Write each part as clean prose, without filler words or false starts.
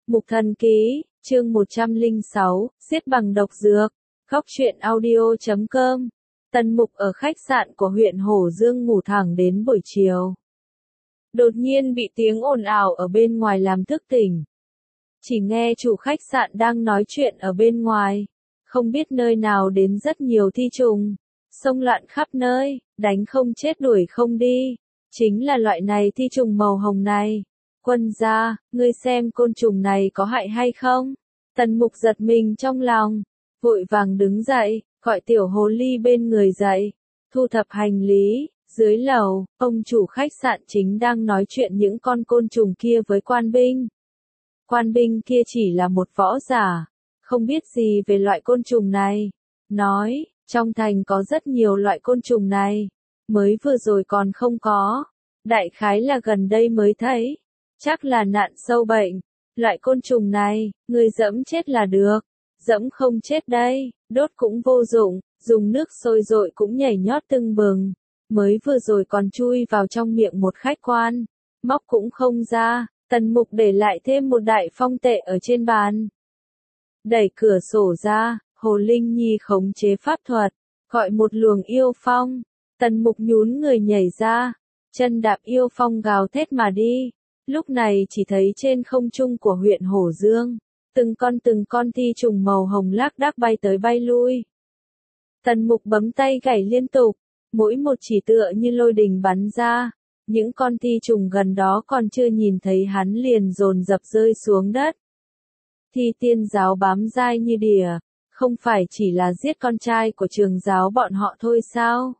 Mục Thần Ký, chương 106, giết bằng độc dược. Góc truyện audio.com. Tần Mục ở khách sạn của huyện Hổ Dương ngủ thẳng đến buổi chiều. Đột nhiên bị tiếng ồn ào ở bên ngoài làm thức tỉnh. Chỉ nghe chủ khách sạn đang nói chuyện ở bên ngoài. Không biết nơi nào đến rất nhiều thi trùng. Xông loạn khắp nơi, đánh không chết đuổi không đi. Chính là loại này thi trùng màu hồng này. Quân gia, ngươi xem côn trùng này có hại hay không? Tần Mục giật mình trong lòng, vội vàng đứng dậy, gọi tiểu hồ ly bên người dậy, thu thập hành lý. Dưới lầu, ông chủ khách sạn chính đang nói chuyện những con côn trùng kia với quan binh. Quan binh kia chỉ là một võ giả, không biết gì về loại côn trùng này. Nói, trong thành có rất nhiều loại côn trùng này, mới vừa rồi còn không có. Đại khái là gần đây mới thấy. Chắc là nạn sâu bệnh. Loại côn trùng này, người dẫm chết là được. Dẫm không chết đây, đốt cũng vô dụng, dùng nước sôi dội cũng nhảy nhót tưng bừng. Mới vừa rồi còn chui vào trong miệng một khách quan. Móc cũng không ra, Tần Mục để lại thêm một đại phong tệ ở trên bàn. Đẩy cửa sổ ra, Hồ Linh Nhi khống chế pháp thuật, gọi một luồng yêu phong. Tần Mục nhún người nhảy ra, chân đạp yêu phong gào thét mà đi. Lúc này chỉ thấy trên không trung của huyện Hổ Dương, từng con thi trùng màu hồng lác đác bay tới bay lui. Tần Mục bấm tay gảy liên tục, mỗi một chỉ tựa như lôi đình bắn ra. Những con thi trùng gần đó còn chưa nhìn thấy hắn liền dồn dập rơi xuống đất. Thi tiên giáo bám dai như đỉa, không phải chỉ là giết con trai của trường giáo bọn họ thôi sao?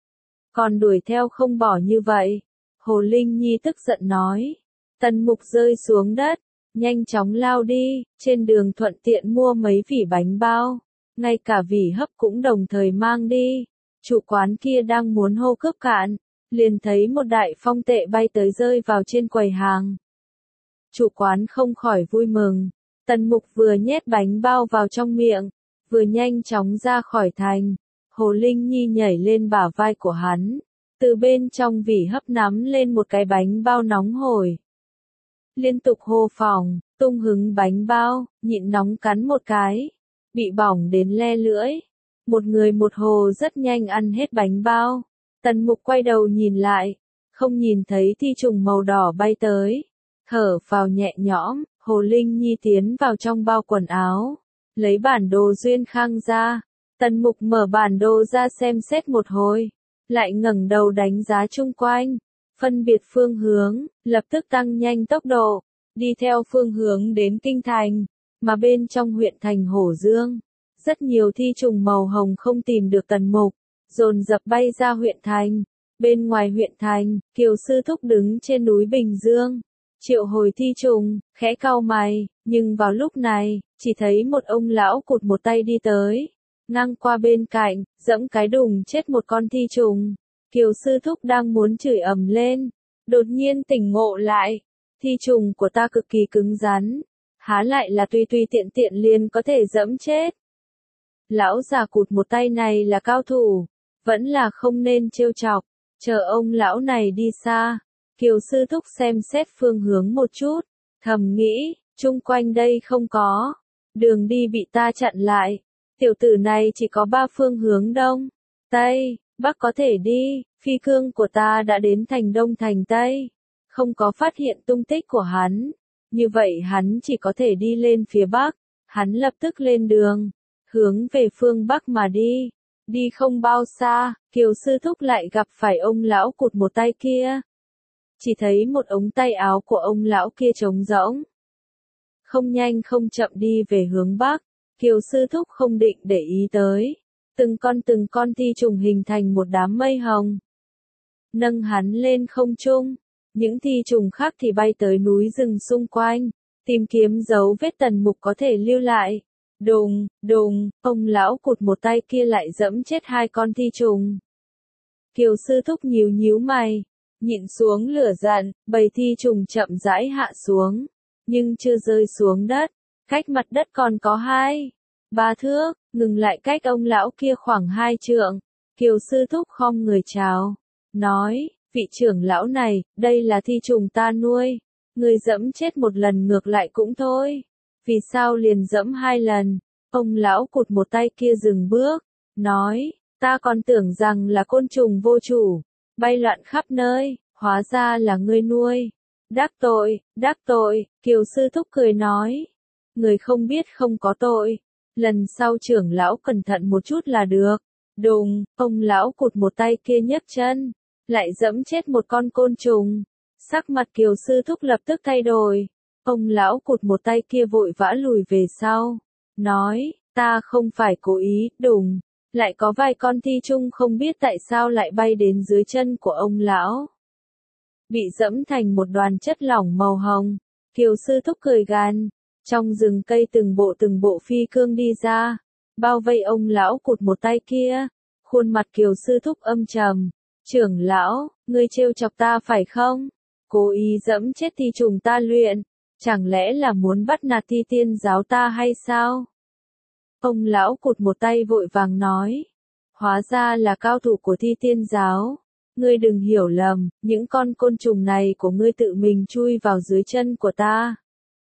Còn đuổi theo không bỏ như vậy. Hồ Linh Nhi tức giận nói. Tần Mục rơi xuống đất, nhanh chóng lao đi, trên đường thuận tiện mua mấy vỉ bánh bao, ngay cả vỉ hấp cũng đồng thời mang đi. Chủ quán kia đang muốn hô cướp cạn, liền thấy một đại phong tệ bay tới rơi vào trên quầy hàng. Chủ quán không khỏi vui mừng, Tần Mục vừa nhét bánh bao vào trong miệng, vừa nhanh chóng ra khỏi thành. Hồ Linh Nhi nhảy lên bả vai của hắn, từ bên trong vỉ hấp nắm lên một cái bánh bao nóng hổi. Liên tục hô phỏng, tung hứng bánh bao, nhịn nóng cắn một cái, bị bỏng đến le lưỡi. Một người một hồ rất nhanh ăn hết bánh bao. Tần Mục quay đầu nhìn lại, không nhìn thấy thi trùng màu đỏ bay tới. Thở phào nhẹ nhõm, Hồ Linh Nhi tiến vào trong bao quần áo, lấy bản đồ duyên khang ra. Tần Mục mở bản đồ ra xem xét một hồi, lại ngẩng đầu đánh giá chung quanh. Phân biệt phương hướng, lập tức tăng nhanh tốc độ, đi theo phương hướng đến kinh thành, mà bên trong huyện thành Hổ Dương, rất nhiều thi trùng màu hồng không tìm được Tần Mục, dồn dập bay ra huyện thành. Bên ngoài huyện thành, Kiều Sư Thúc đứng trên núi Bình Dương, triệu hồi thi trùng, khẽ cau mày, nhưng vào lúc này, chỉ thấy một ông lão cụt một tay đi tới, ngang qua bên cạnh, giẫm cái đùng chết một con thi trùng. Kiều Sư Thúc đang muốn chửi ầm lên, đột nhiên tỉnh ngộ lại, thi trùng của ta cực kỳ cứng rắn, há lại là tùy tùy tiện tiện liền có thể giẫm chết. Lão già cụt một tay này là cao thủ, vẫn là không nên trêu chọc. Chờ ông lão này đi xa, Kiều Sư Thúc xem xét phương hướng một chút, thầm nghĩ, chung quanh đây không có, đường đi bị ta chặn lại. Tiểu tử này chỉ có 3 phương hướng đông, tây, bắc có thể đi. Phi cương của ta đã đến thành đông thành tây, không có phát hiện tung tích của hắn. Như vậy hắn chỉ có thể đi lên phía bắc. Hắn lập tức lên đường, hướng về phương bắc mà đi. Đi không bao xa, Kiều Sư Thúc lại gặp phải ông lão cụt một tay kia. Chỉ thấy một ống tay áo của ông lão kia trống rỗng. Không nhanh không chậm đi về hướng bắc, Kiều Sư Thúc không định để ý tới. Từng con thi trùng hình thành một đám mây hồng, nâng hắn lên không trung. Những thi trùng khác thì bay tới núi rừng xung quanh, tìm kiếm dấu vết Tần Mục có thể lưu lại. Đùng, đùng, ông lão cụt một tay kia lại giẫm chết 2 con thi trùng. Kiều Sư Thúc nhíu mày, nhịn xuống lửa giận, bầy thi trùng chậm rãi hạ xuống, nhưng chưa rơi xuống đất, cách mặt đất còn có 2-3 thước, ngừng lại cách ông lão kia khoảng 2 trượng. Kiều Sư Thúc khom người chào, nói, vị trưởng lão này, đây là thi trùng ta nuôi, Ngươi dẫm chết một lần ngược lại cũng thôi. Vì sao liền dẫm 2 lần? Ông lão cụt một tay kia dừng bước, nói, ta còn tưởng rằng là côn trùng vô chủ, bay loạn khắp nơi, hóa ra là ngươi nuôi. Đắc tội, Kiều sư thúc cười nói. Người không biết không có tội. Lần sau trưởng lão cẩn thận một chút là được. Đùng, ông lão cụt một tay kia nhấc chân, lại dẫm chết một con côn trùng. Sắc mặt Kiều sư thúc lập tức thay đổi. Ông lão cụt một tay kia vội vã lùi về sau, nói, ta không phải cố ý, đùng. Lại có vài con thi chung không biết tại sao lại bay đến dưới chân của ông lão. Bị dẫm thành một đoàn chất lỏng màu hồng. Kiều sư thúc cười gằn. Trong rừng cây từng bộ phi cương đi ra, bao vây ông lão cụt một tay kia. Khuôn mặt Kiều sư thúc âm trầm. Trưởng lão, ngươi trêu chọc ta phải không? Cố ý dẫm chết thi trùng ta luyện. Chẳng lẽ là muốn bắt nạt thi tiên giáo ta hay sao? Ông lão cụt một tay vội vàng nói. Hóa ra là cao thủ của thi tiên giáo. Ngươi đừng hiểu lầm, những con côn trùng này của ngươi tự mình chui vào dưới chân của ta.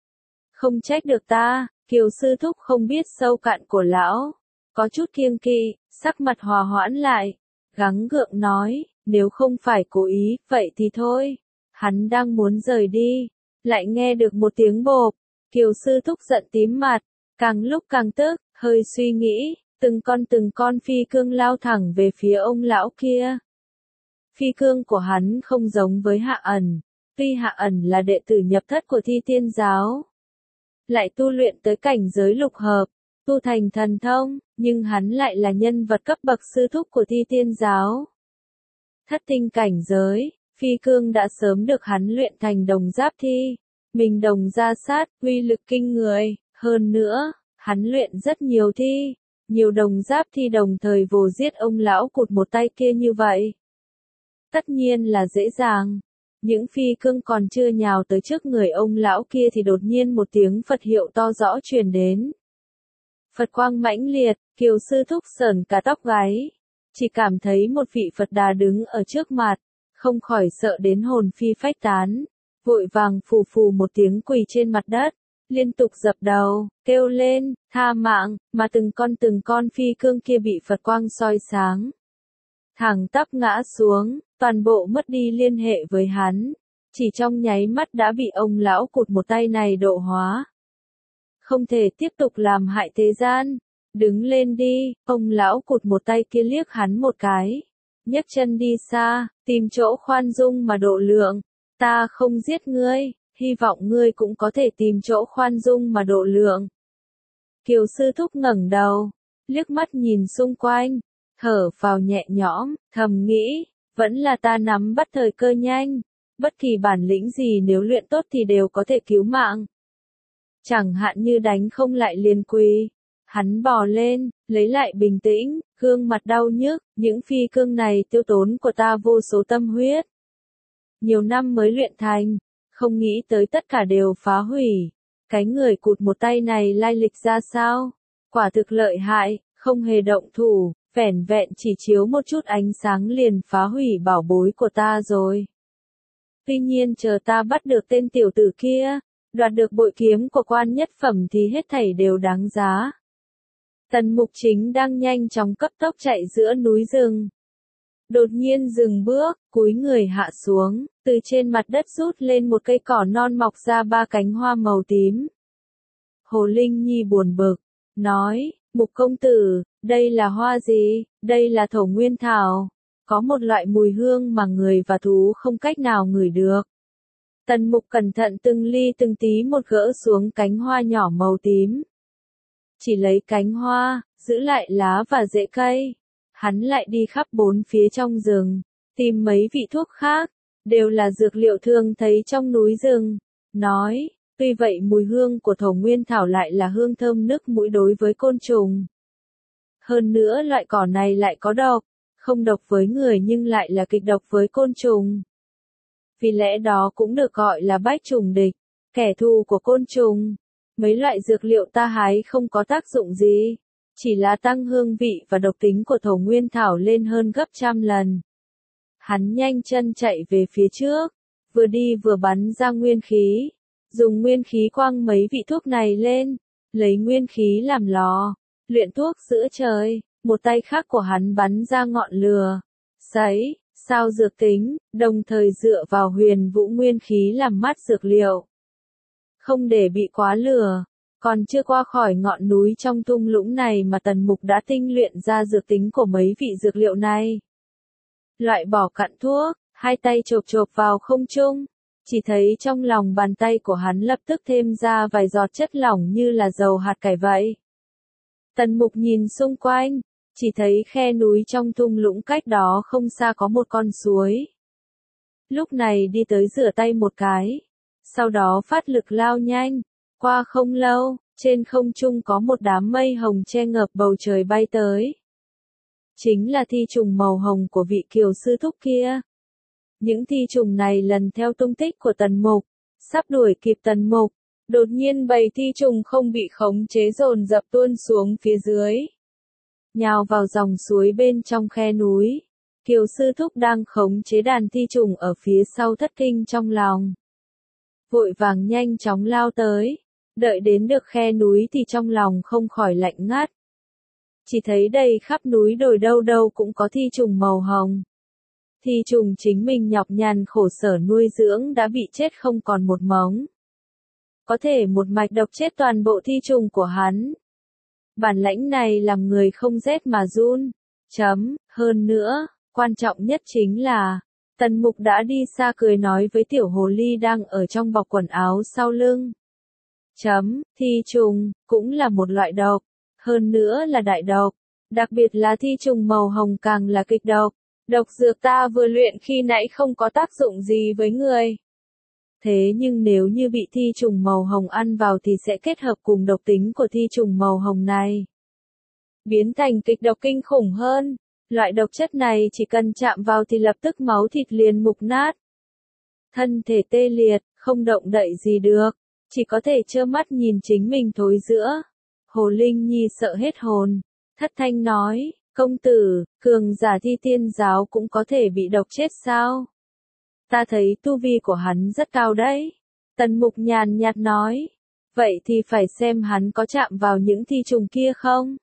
Không trách được ta, Kiều sư thúc không biết sâu cạn của lão. Có chút kiêng kỵ, sắc mặt hòa hoãn lại. Gắng gượng nói, nếu không phải cố ý, vậy thì thôi. Hắn đang muốn rời đi. Lại nghe được một tiếng bộp. Kiều sư thúc giận tím mặt. Càng lúc càng tức, hơi suy nghĩ. Từng con phi cương lao thẳng về phía ông lão kia. Phi cương của hắn không giống với Hạ Ẩn. Tuy Hạ Ẩn là đệ tử nhập thất của thi tiên giáo, lại tu luyện tới cảnh giới lục hợp, tu thành thần thông, nhưng hắn lại là nhân vật cấp bậc sư thúc của thi tiên giáo. Thất tinh cảnh giới, phi cương đã sớm được hắn luyện thành đồng giáp thi. Mình đồng ra sát, uy lực kinh người, hơn nữa, hắn luyện rất nhiều thi. Nhiều đồng giáp thi đồng thời vồ giết ông lão cụt một tay kia như vậy. Tất nhiên là dễ dàng. Những phi cương còn chưa nhào tới trước người ông lão kia thì đột nhiên một tiếng Phật hiệu to rõ truyền đến. Phật quang mãnh liệt, Kiều sư thúc sởn cả tóc gáy. Chỉ cảm thấy một vị Phật Đà đứng ở trước mặt, không khỏi sợ đến hồn phi phách tán. Vội vàng phù phù một tiếng quỳ trên mặt đất, liên tục dập đầu, kêu lên, tha mạng, mà từng con phi cương kia bị Phật quang soi sáng. Thẳng tắp ngã xuống, toàn bộ mất đi liên hệ với hắn. Chỉ trong nháy mắt đã bị ông lão cụt một tay này độ hóa. Không thể tiếp tục làm hại thế gian. Đứng lên đi, ông lão cụt một tay kia liếc hắn một cái. Nhấc chân đi xa, tìm chỗ khoan dung mà độ lượng. Ta không giết ngươi, hy vọng ngươi cũng có thể tìm chỗ khoan dung mà độ lượng. Kiều sư thúc ngẩng đầu, liếc mắt nhìn xung quanh, thở phào nhẹ nhõm, thầm nghĩ, vẫn là ta nắm bắt thời cơ nhanh. Bất kỳ bản lĩnh gì nếu luyện tốt thì đều có thể cứu mạng. Chẳng hạn như đánh không lại liền quỳ. Hắn bò lên, lấy lại bình tĩnh, gương mặt đau nhức, những phi cương này tiêu tốn của ta vô số tâm huyết. Nhiều năm mới luyện thành, không nghĩ tới tất cả đều phá hủy. Cái người cụt một tay này lai lịch ra sao? Quả thực lợi hại, không hề động thủ, vẻn vẹn chỉ chiếu một chút ánh sáng liền phá hủy bảo bối của ta rồi. Tuy nhiên chờ ta bắt được tên tiểu tử kia, đoạt được bội kiếm của quan nhất phẩm thì hết thảy đều đáng giá. Tần Mục Chính đang nhanh chóng cấp tốc chạy giữa núi rừng. Đột nhiên dừng bước, cúi người hạ xuống, từ trên mặt đất rút lên một cây cỏ non mọc ra 3 cánh hoa màu tím. Hồ Linh Nhi buồn bực, nói, Mục công tử, đây là hoa gì? Đây là thổ nguyên thảo. Có một loại mùi hương mà người và thú không cách nào ngửi được. Tần Mục cẩn thận từng ly từng tí một gỡ xuống cánh hoa nhỏ màu tím. Chỉ lấy cánh hoa, giữ lại lá và rễ cây. Hắn lại đi khắp 4 phía trong rừng, tìm mấy vị thuốc khác, đều là dược liệu thường thấy trong núi rừng. Nói, tuy vậy mùi hương của thổ nguyên thảo lại là hương thơm nức mũi đối với côn trùng. Hơn nữa loại cỏ này lại có độc, không độc với người nhưng lại là kịch độc với côn trùng. Vì lẽ đó cũng được gọi là bách trùng địch, kẻ thù của côn trùng. Mấy loại dược liệu ta hái không có tác dụng gì, chỉ là tăng hương vị và độc tính của thổ nguyên thảo lên hơn gấp trăm lần. Hắn nhanh chân chạy về phía trước, vừa đi vừa bắn ra nguyên khí, dùng nguyên khí quăng mấy vị thuốc này lên, lấy nguyên khí làm lò, luyện thuốc giữa trời, một tay khác của hắn bắn ra ngọn lửa, sấy, sao dược tính, đồng thời dựa vào huyền vũ nguyên khí làm mát dược liệu. Không để bị quá lửa, còn chưa qua khỏi ngọn núi trong thung lũng này mà Tần Mục đã tinh luyện ra dược tính của mấy vị dược liệu này. Loại bỏ cặn thuốc, hai tay chộp chộp vào không trung, chỉ thấy trong lòng bàn tay của hắn lập tức thêm ra vài giọt chất lỏng như là dầu hạt cải vậy. Tần Mục nhìn xung quanh, chỉ thấy khe núi trong thung lũng cách đó không xa có một con suối. Lúc này đi tới rửa tay một cái, sau đó phát lực lao nhanh, qua không lâu, trên không trung có một đám mây hồng che ngập bầu trời bay tới. Chính là thi trùng màu hồng của vị kiều sư thúc kia. Những thi trùng này lần theo tung tích của Tần Mục, sắp đuổi kịp Tần Mục, đột nhiên bầy thi trùng không bị khống chế dồn dập tuôn xuống phía dưới, nhào vào dòng suối bên trong khe núi. Kiều sư thúc đang khống chế đàn thi trùng ở phía sau thất kinh trong lòng, vội vàng nhanh chóng lao tới, đợi đến được khe núi thì trong lòng không khỏi lạnh ngắt. Chỉ thấy đầy khắp núi đồi đâu đâu cũng có thi trùng màu hồng. Thi trùng chính mình nhọc nhằn khổ sở nuôi dưỡng đã bị chết không còn một mống. Có thể một mạch độc chết toàn bộ thi trùng của hắn. Bản lãnh này làm người không rét mà run. Hơn nữa, quan trọng nhất chính là, Tần Mục đã đi xa cười nói với tiểu hồ ly đang ở trong bọc quần áo sau lưng. Thi trùng, cũng là một loại độc, hơn nữa là đại độc, đặc biệt là thi trùng màu hồng càng là kịch độc. Độc dược ta vừa luyện khi nãy không có tác dụng gì với người. Thế nhưng nếu như bị thi trùng màu hồng ăn vào thì sẽ kết hợp cùng độc tính của thi trùng màu hồng này, biến thành kịch độc kinh khủng hơn. Loại độc chất này chỉ cần chạm vào thì lập tức máu thịt liền mục nát. Thân thể tê liệt, không động đậy gì được, chỉ có thể trơ mắt nhìn chính mình thối rữa. Hồ Linh Nhi sợ hết hồn, thất thanh nói, công tử, cường giả thi tiên giáo cũng có thể bị độc chết sao? Ta thấy tu vi của hắn rất cao đấy. Tần Mục nhàn nhạt nói, vậy thì phải xem hắn có chạm vào những thi trùng kia không?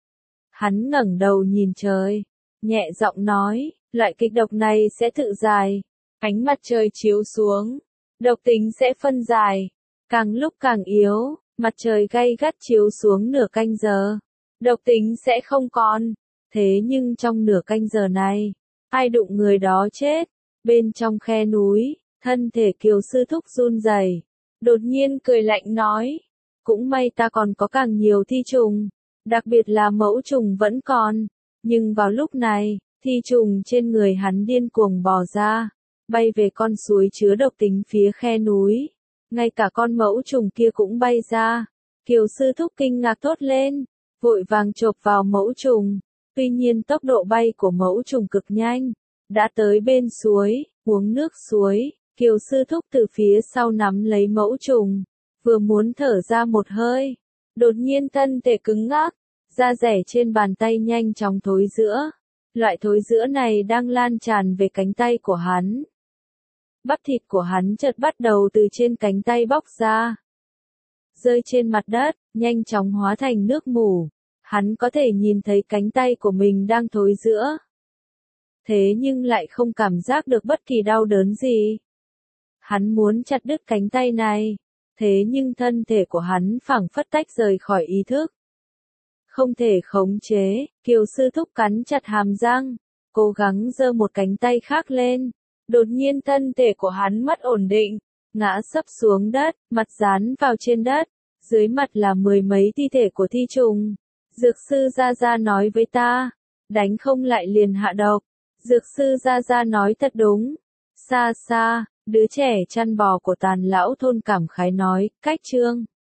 Hắn ngẩng đầu nhìn trời, nhẹ giọng nói, loại kịch độc này sẽ tự giải. Ánh mặt trời chiếu xuống, độc tính sẽ phân giải, càng lúc càng yếu, mặt trời gay gắt chiếu xuống nửa canh giờ, độc tính sẽ không còn. Thế nhưng trong nửa canh giờ này, ai đụng người đó chết. Bên trong khe núi, thân thể Kiều sư thúc run rẩy, đột nhiên cười lạnh nói, cũng may ta còn có càng nhiều thi trùng, đặc biệt là mẫu trùng vẫn còn. Nhưng vào lúc này, thi trùng trên người hắn điên cuồng bò ra, bay về con suối chứa độc tính phía khe núi. Ngay cả con mẫu trùng kia cũng bay ra. Kiều sư thúc kinh ngạc thốt lên, vội vàng chộp vào mẫu trùng. Tuy nhiên tốc độ bay của mẫu trùng cực nhanh, đã tới bên suối, uống nước suối. Kiều sư thúc từ phía sau nắm lấy mẫu trùng, vừa muốn thở ra một hơi, đột nhiên thân thể cứng ngắc, da rẻ trên bàn tay nhanh chóng thối rữa. Loại thối rữa này đang lan tràn về cánh tay của hắn. Bắp thịt của hắn chợt bắt đầu từ trên cánh tay bóc ra, rơi trên mặt đất, nhanh chóng hóa thành nước mủ. Hắn có thể nhìn thấy cánh tay của mình đang thối rữa, thế nhưng lại không cảm giác được bất kỳ đau đớn gì. Hắn muốn chặt đứt cánh tay này, thế nhưng thân thể của hắn phảng phất tách rời khỏi ý thức. Không thể khống chế, Kiều sư thúc cắn chặt hàm răng, cố gắng giơ một cánh tay khác lên. Đột nhiên thân thể của hắn mất ổn định, ngã sấp xuống đất, mặt dán vào trên đất, dưới mặt là mười mấy thi thể của thi trùng. Dược sư Gia Gia nói với ta, đánh không lại liền hạ độc. Dược sư Gia Gia nói thật đúng. Xa xa, đứa trẻ chăn bò của Tàn lão thôn cảm khái nói, cách chương.